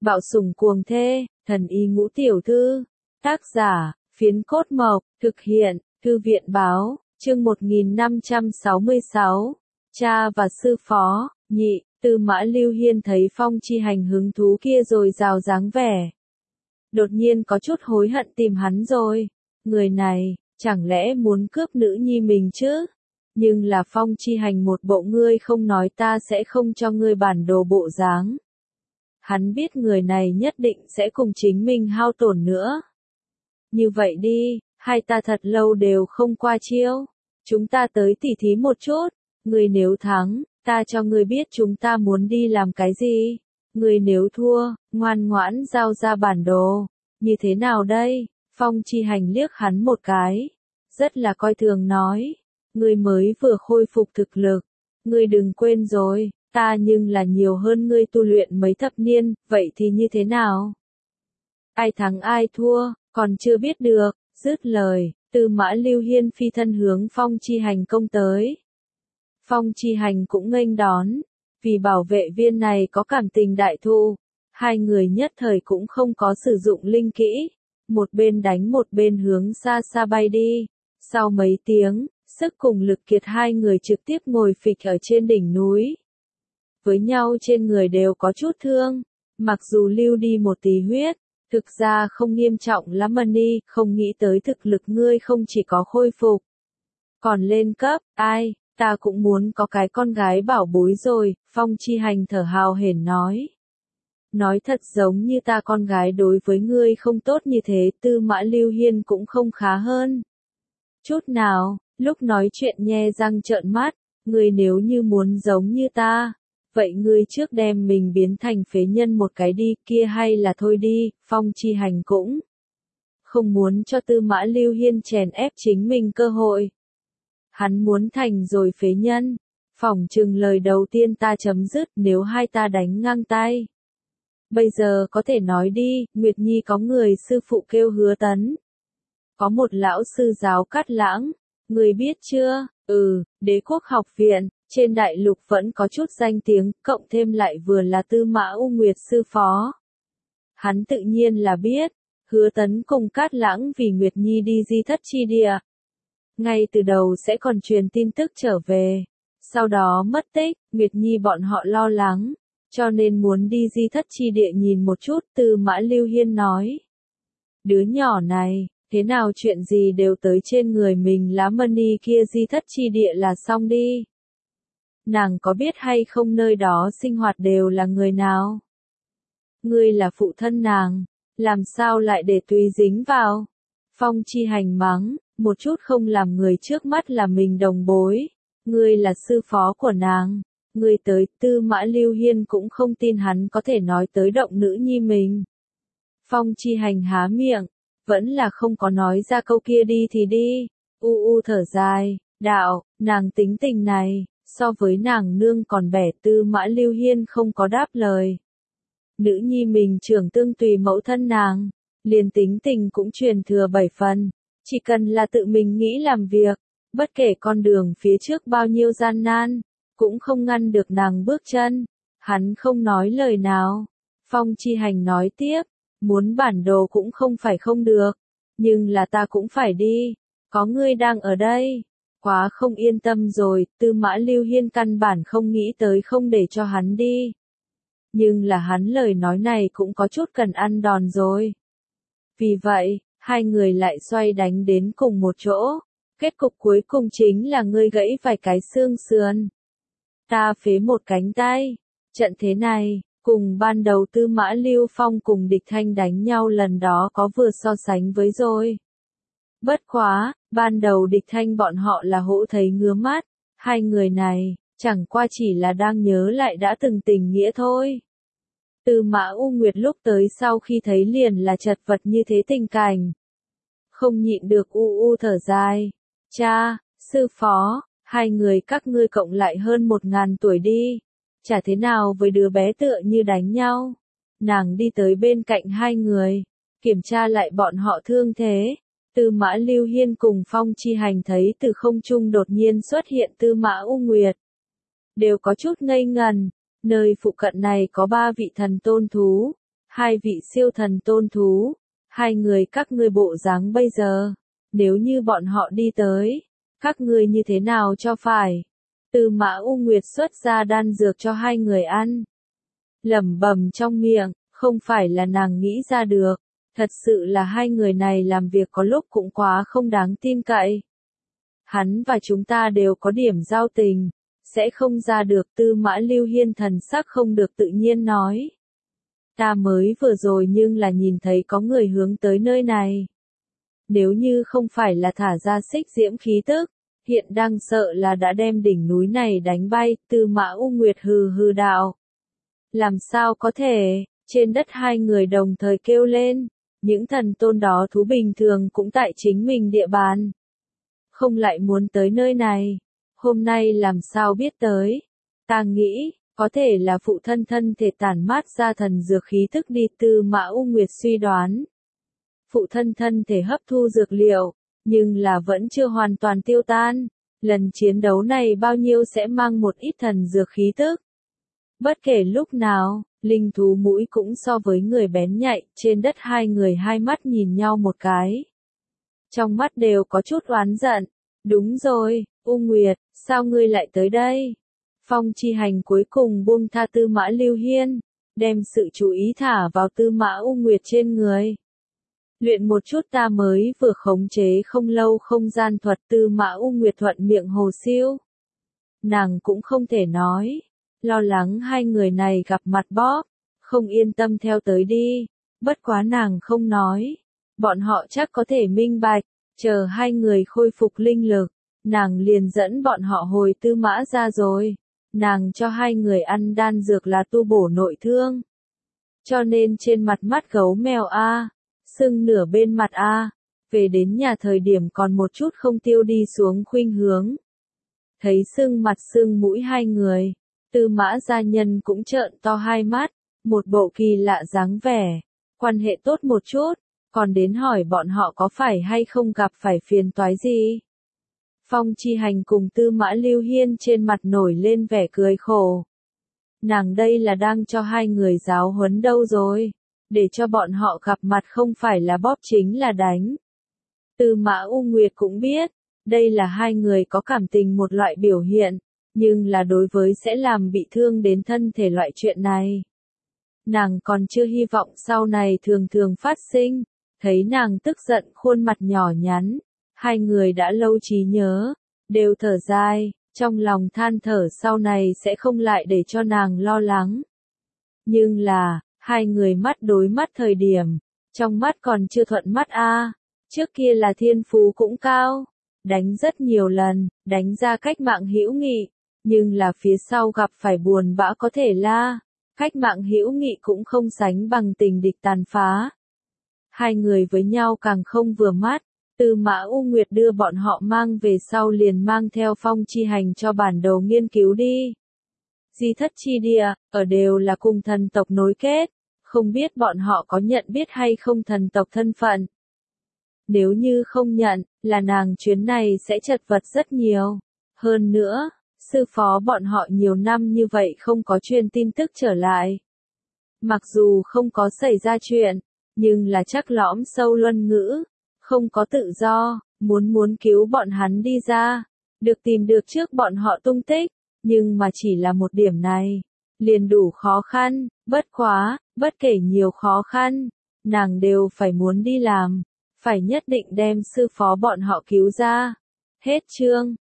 Bạo sủng cuồng thê, thần y ngũ tiểu thư. Tác giả, Phiến Cốt Mộc, thực hiện, Thư viện báo, chương 1566. Cha và sư phó, nhị, Tư Mã Lưu Hiên thấy Phong Chi Hành hứng thú kia rồi rào dáng vẻ. Đột nhiên có chút hối hận tìm hắn rồi. Người này, chẳng lẽ muốn cướp nữ nhi mình chứ? Nhưng là Phong Chi Hành một bộ ngươi không nói ta sẽ không cho ngươi bản đồ bộ dáng. Hắn biết người này nhất định sẽ cùng chính mình hao tổn nữa. Như vậy đi, hai ta thật lâu đều không qua chiêu. Chúng ta tới tỉ thí một chút. Ngươi nếu thắng, ta cho ngươi biết chúng ta muốn đi làm cái gì. Ngươi nếu thua, ngoan ngoãn giao ra bản đồ. Như thế nào đây? Phong Chi Hành liếc hắn một cái. Rất là coi thường nói. Ngươi mới vừa khôi phục thực lực. Ngươi đừng quên rồi, ta nhưng là nhiều hơn ngươi tu luyện mấy thập niên, vậy thì như thế nào? Ai thắng ai thua, còn chưa biết được. Dứt lời, Tư Mã Lưu Hiên phi thân hướng Phong Chi Hành công tới. Phong Chi Hành cũng nghênh đón, vì bảo vệ viên này có cảm tình đại thù, hai người nhất thời cũng không có sử dụng linh kỹ, một bên đánh một bên hướng xa xa bay đi. Sau mấy tiếng, sức cùng lực kiệt hai người trực tiếp ngồi phịch ở trên đỉnh núi. Với nhau trên người đều có chút thương, mặc dù lưu đi một tí huyết, thực ra không nghiêm trọng lắm đi, không nghĩ tới thực lực ngươi không chỉ có khôi phục, còn lên cấp, ai, ta cũng muốn có cái con gái bảo bối rồi, Phong Chi Hành thở hào hển nói. Nói thật giống như ta con gái đối với ngươi không tốt như thế, Tư Mã Lưu Hiên cũng không khá hơn. Chút nào, lúc nói chuyện nhe răng trợn mắt, ngươi nếu như muốn giống như ta, vậy ngươi trước đem mình biến thành phế nhân một cái đi, kia hay là thôi đi. Phong Chi Hành cũng không muốn cho Tư Mã Lưu Hiên chèn ép chính mình cơ hội. Hắn muốn thành rồi phế nhân, phỏng chừng lời đầu tiên ta chấm dứt nếu hai ta đánh ngang tay. Bây giờ có thể nói đi, Nguyệt Nhi có người sư phụ kêu Hứa Tấn. Có một lão sư giáo Cát Lãng, người biết chưa? Đế quốc học viện, trên đại lục vẫn có chút danh tiếng, cộng thêm lại vừa là Tư Mã U Nguyệt sư phó. Hắn tự nhiên là biết, Hứa Tấn cùng Cát Lãng vì Nguyệt Nhi đi Di Thất Chi Địa. Ngay từ đầu sẽ còn truyền tin tức trở về, sau đó mất tích, Nguyệt Nhi bọn họ lo lắng, cho nên muốn đi Di Thất Chi Địa nhìn một chút, Tư Mã Lưu Hiên nói. Đứa nhỏ này, thế nào chuyện gì đều tới trên người mình lá money kia Di Thất Chi Địa là xong đi. Nàng có biết hay không nơi đó sinh hoạt đều là người nào? Ngươi là phụ thân nàng, làm sao lại để tùy dính vào? Phong Chi Hành mắng, một chút không làm người trước mắt là mình đồng bối. Ngươi là sư phó của nàng. Ngươi tới, Tư Mã Lưu Hiên cũng không tin hắn có thể nói tới động nữ nhi mình. Phong Chi Hành há miệng, vẫn là không có nói ra câu kia đi thì đi. Thở dài, đạo, nàng tính tình này, so với nàng nương còn bẻ. Tư Mã Lưu Hiên không có đáp lời. Nữ nhi mình trưởng tương tùy mẫu thân nàng, liền tính tình cũng truyền thừa 7 phần, chỉ cần là tự mình nghĩ làm việc, bất kể con đường phía trước bao nhiêu gian nan, cũng không ngăn được nàng bước chân. Hắn không nói lời nào. Phong Chi Hành nói tiếp, muốn bản đồ cũng không phải không được, nhưng là ta cũng phải đi, có ngươi đang ở đây. Quá không yên tâm rồi, Tư Mã Lưu Hiên căn bản không nghĩ tới không để cho hắn đi. Nhưng là hắn lời nói này cũng có chút cần ăn đòn rồi. Vì vậy, hai người lại xoay đánh đến cùng một chỗ. Kết cục cuối cùng chính là ngươi gãy vài cái xương sườn, ta phế một cánh tay. Trận thế này, cùng ban đầu Tư Mã Lưu Phong cùng Địch Thanh đánh nhau lần đó có vừa so sánh với rồi. Bất quá, ban đầu Địch Thanh bọn họ là hỗ thấy ngứa mắt, hai người này, chẳng qua chỉ là đang nhớ lại đã từng tình nghĩa thôi. Tư Mã U Nguyệt lúc tới sau khi thấy liền là chật vật như thế tình cảnh. Không nhịn được thở dài. Cha, sư phó, hai người các ngươi cộng lại hơn 1000 tuổi đi. Chả thế nào với đứa bé tựa như đánh nhau. Nàng đi tới bên cạnh hai người, kiểm tra lại bọn họ thương thế. Tư Mã Lưu Hiên cùng Phong Chi Hành thấy từ không trung đột nhiên xuất hiện Tư Mã U Nguyệt. Đều có chút ngây ngần, nơi phụ cận này có 3 vị thần tôn thú. Hai vị siêu thần tôn thú, hai người các ngươi bộ dáng bây giờ, nếu như bọn họ đi tới, các ngươi như thế nào cho phải? Tư Mã U Nguyệt xuất ra đan dược cho hai người ăn. Lẩm bẩm trong miệng, không phải là nàng nghĩ ra được, thật sự là hai người này làm việc có lúc cũng quá không đáng tin cậy. Hắn và chúng ta đều có điểm giao tình, sẽ không ra được. Tư Mã Lưu Hiên thần sắc không được tự nhiên nói. Ta mới vừa rồi nhưng là nhìn thấy có người hướng tới nơi này. Nếu như không phải là thả ra xích diễm khí tức, hiện đang sợ là đã đem đỉnh núi này đánh bay. Tư Mã U Nguyệt hừ hừ đạo. Làm sao có thể, trên đất hai người đồng thời kêu lên, những thần tôn đó thú bình thường cũng tại chính mình địa bàn. Không lại muốn tới nơi này, hôm nay làm sao biết tới. Ta nghĩ, có thể là phụ thân thân thể tản mát ra thần dược khí thức đi. Tư Mã U Nguyệt suy đoán. Phụ thân thân thể hấp thu dược liệu, nhưng là vẫn chưa hoàn toàn tiêu tan. Lần chiến đấu này bao nhiêu sẽ mang một ít thần dược khí tức. Bất kể lúc nào, linh thú mũi cũng so với người bén nhạy. Trên đất hai người hai mắt nhìn nhau một cái. Trong mắt đều có chút oán giận. Đúng rồi, U Nguyệt, sao ngươi lại tới đây? Phong Chi Hành cuối cùng buông tha Tư Mã Lưu Hiên, đem sự chú ý thả vào Tư Mã U Nguyệt trên người. Luyện một chút ta mới vừa khống chế không lâu không gian thuật. Tư Mã U Nguyệt thuận miệng hồ siêu. Nàng cũng không thể nói, lo lắng hai người này gặp mặt bóp, không yên tâm theo tới đi. Bất quá nàng không nói, bọn họ chắc có thể minh bạch. Chờ hai người khôi phục linh lực, nàng liền dẫn bọn họ hồi Tư Mã ra rồi. Nàng cho hai người ăn đan dược là tu bổ nội thương. Cho nên trên mặt mắt gấu mèo a, sưng nửa bên mặt a, về đến nhà thời điểm còn một chút không tiêu đi xuống khuynh hướng. Thấy sưng mặt sưng mũi hai người, Tư Mã gia nhân cũng trợn to hai mắt, một bộ kỳ lạ dáng vẻ, quan hệ tốt một chút, còn đến hỏi bọn họ có phải hay không gặp phải phiền toái gì. Phong Chi Hành cùng Tư Mã Lưu Hiên trên mặt nổi lên vẻ cười khổ. Nàng đây là đang cho hai người giáo huấn đâu rồi, để cho bọn họ gặp mặt không phải là bóp chính là đánh. Tư Mã U Nguyệt cũng biết, đây là hai người có cảm tình một loại biểu hiện, nhưng là đối với sẽ làm bị thương đến thân thể loại chuyện này. Nàng còn chưa hy vọng sau này thường thường phát sinh. Thấy nàng tức giận khuôn mặt nhỏ nhắn, hai người đã lâu trí nhớ, đều thở dài, trong lòng than thở sau này sẽ không lại để cho nàng lo lắng. Nhưng là, hai người mắt đối mắt thời điểm, trong mắt còn chưa thuận mắt a. Trước kia là thiên phú cũng cao, đánh rất nhiều lần, đánh ra cách mạng hữu nghị, nhưng là phía sau gặp phải buồn bã có thể la, cách mạng hữu nghị cũng không sánh bằng tình địch tàn phá. Hai người với nhau càng không vừa mắt, Tư Mã U Nguyệt đưa bọn họ mang về sau liền mang theo Phong Chi Hành cho bản đồ nghiên cứu đi. Di thất chi địa, ở đều là cùng thần tộc nối kết, không biết bọn họ có nhận biết hay không thần tộc thân phận. Nếu như không nhận, là nàng chuyến này sẽ chật vật rất nhiều. Hơn nữa, sư phó bọn họ nhiều năm như vậy không có truyền tin tức trở lại. Mặc dù không có xảy ra chuyện, nhưng là chắc lõm sâu luân ngữ, không có tự do, muốn cứu bọn hắn đi ra, được tìm được trước bọn họ tung tích, nhưng mà chỉ là một điểm này, liền đủ khó khăn, bất quá, bất kể nhiều khó khăn, nàng đều phải muốn đi làm, phải nhất định đem sư phó bọn họ cứu ra. Hết chương.